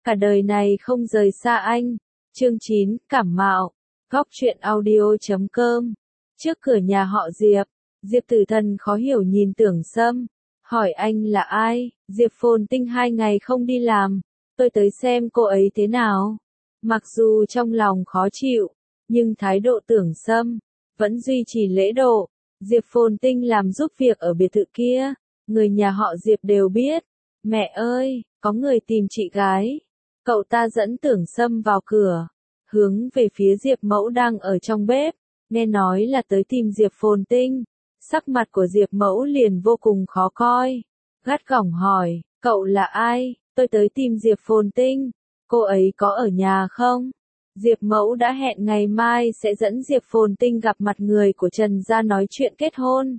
Cả đời này không rời xa anh. Chương 9, cảm mạo. Góc truyện audio.com. Trước cửa nhà họ Diệp, Diệp Tử Thần khó hiểu nhìn Tưởng Sâm, hỏi anh là ai? Diệp Phồn Tinh 2 ngày không đi làm, tôi tới xem cô ấy thế nào. Mặc dù trong lòng khó chịu, nhưng thái độ Tưởng Sâm vẫn duy trì lễ độ. Diệp Phồn Tinh làm giúp việc ở biệt thự kia, người nhà họ Diệp đều biết. Mẹ ơi, có người tìm chị gái. Cậu ta dẫn Tưởng Sâm vào cửa, hướng về phía Diệp Mẫu đang ở trong bếp, nghe nói là tới tìm Diệp Phồn Tinh. Sắc mặt của Diệp Mẫu liền vô cùng khó coi, gắt gỏng hỏi, cậu là ai? Tôi tới tìm Diệp Phồn Tinh, cô ấy có ở nhà không? Diệp Mẫu đã hẹn ngày mai sẽ dẫn Diệp Phồn Tinh gặp mặt người của Trần gia nói chuyện kết hôn.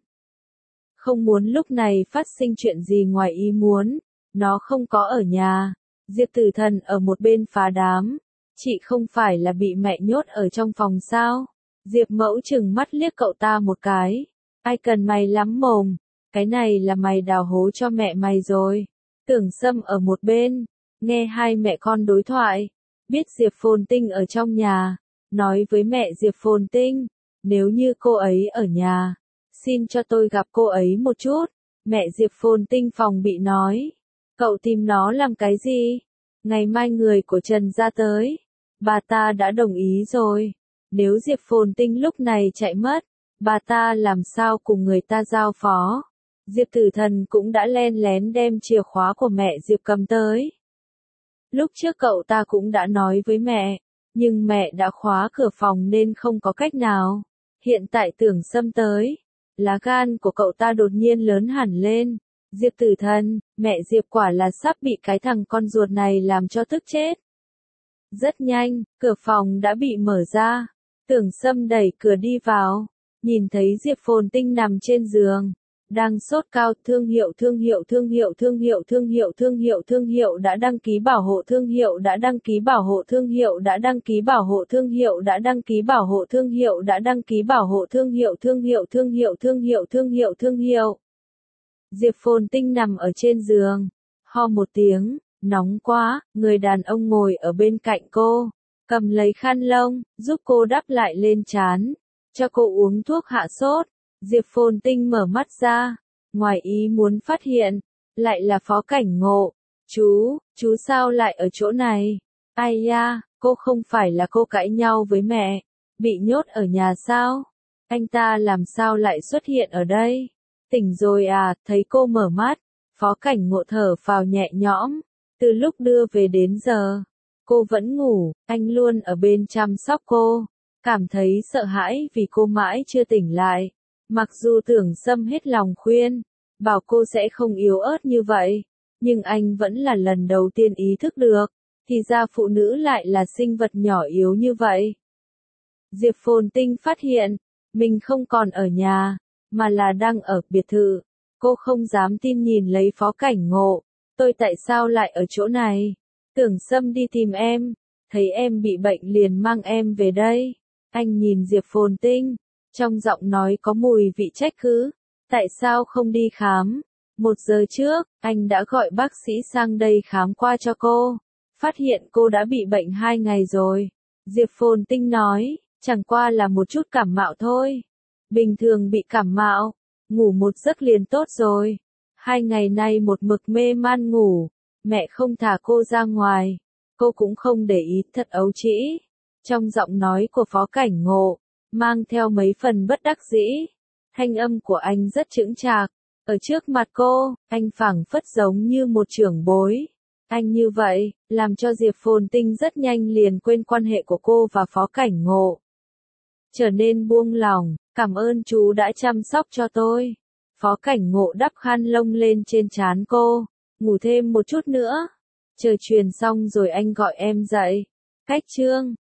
Không muốn lúc này phát sinh chuyện gì ngoài ý muốn, nó không có ở nhà. Diệp Tử Thần ở một bên phá đám, chị không phải là bị mẹ nhốt ở trong phòng sao? Diệp Mẫu trừng mắt liếc cậu ta một cái, ai cần mày lắm mồm, cái này là mày đào hố cho mẹ mày rồi. Tưởng Sâm ở một bên, nghe hai mẹ con đối thoại, biết Diệp Phồn Tinh ở trong nhà, nói với mẹ Diệp Phồn Tinh, nếu như cô ấy ở nhà, xin cho tôi gặp cô ấy một chút. Mẹ Diệp Phồn Tinh phòng bị nói, cậu tìm nó làm cái gì? Ngày mai người của Trần gia tới, bà ta đã đồng ý rồi. Nếu Diệp Phồn Tinh lúc này chạy mất, bà ta làm sao cùng người ta giao phó? Diệp Tử Thần cũng đã len lén đem chìa khóa của mẹ Diệp cầm tới. Lúc trước cậu ta cũng đã nói với mẹ, nhưng mẹ đã khóa cửa phòng nên không có cách nào. Hiện tại Tưởng Sâm tới, lá gan của cậu ta đột nhiên lớn hẳn lên. Diệp Tử Thần, mẹ Diệp quả là sắp bị cái thằng con ruột này làm cho tức chết. Rất nhanh, cửa phòng đã bị mở ra. Tưởng Sâm đẩy cửa đi vào, nhìn thấy Diệp Phồn Tinh nằm trên giường, đang sốt cao. Thương hiệu đã đăng ký bảo hộ, thương hiệu đã đăng ký bảo hộ, thương hiệu đã đăng ký bảo hộ, thương hiệu đã đăng ký bảo hộ, thương hiệu đã đăng ký bảo hộ, thương hiệu. Diệp Phồn Tinh nằm ở trên giường, ho một tiếng, nóng quá. Người đàn ông ngồi ở bên cạnh cô, cầm lấy khăn lông, giúp cô đắp lại lên trán, cho cô uống thuốc hạ sốt. Diệp Phồn Tinh mở mắt ra, ngoài ý muốn phát hiện, lại là Phó Cảnh Ngộ. Chú sao lại ở chỗ này? Ai da, cô không phải là cô cãi nhau với mẹ, bị nhốt ở nhà sao? Anh ta làm sao lại xuất hiện ở đây? Tỉnh rồi à? Thấy cô mở mắt, Phó Cảnh Ngộ thở phào nhẹ nhõm. Từ lúc đưa về đến giờ, cô vẫn ngủ, anh luôn ở bên chăm sóc cô. Cảm thấy sợ hãi vì cô mãi chưa tỉnh lại. Mặc dù Tưởng Sâm hết lòng khuyên, bảo cô sẽ không yếu ớt như vậy, nhưng anh vẫn là lần đầu tiên ý thức được, thì ra phụ nữ lại là sinh vật nhỏ yếu như vậy. Diệp Phồn Tinh phát hiện, mình không còn ở nhà, mà là đang ở biệt thự. Cô không dám tin nhìn lấy Phó Cảnh Ngộ, tôi tại sao lại ở chỗ này? Tưởng Sâm đi tìm em, thấy em bị bệnh liền mang em về đây. Anh nhìn Diệp Phồn Tinh, trong giọng nói có mùi vị trách cứ. Tại sao không đi khám? 1 giờ trước, anh đã gọi bác sĩ sang đây khám qua cho cô. Phát hiện cô đã bị bệnh 2 ngày rồi. Diệp Phồn Tinh nói, chẳng qua là một chút cảm mạo thôi. Bình thường bị cảm mạo, ngủ một giấc liền tốt rồi. 2 ngày nay một mực mê man ngủ, mẹ không thả cô ra ngoài, cô cũng không để ý, thật ấu trĩ. Trong giọng nói của Phó Cảnh Ngộ, mang theo mấy phần bất đắc dĩ. Thanh âm của anh rất chững chạc, ở trước mặt cô, anh phảng phất giống như một trưởng bối. Anh như vậy, làm cho Diệp Phồn Tinh rất nhanh liền quên quan hệ của cô và Phó Cảnh Ngộ. Trở nên buông lỏng, cảm ơn chú đã chăm sóc cho tôi. Phó Cảnh Ngộ đắp khăn lông lên trên trán cô, ngủ thêm một chút nữa. Chờ truyền xong rồi anh gọi em dậy. Cách chương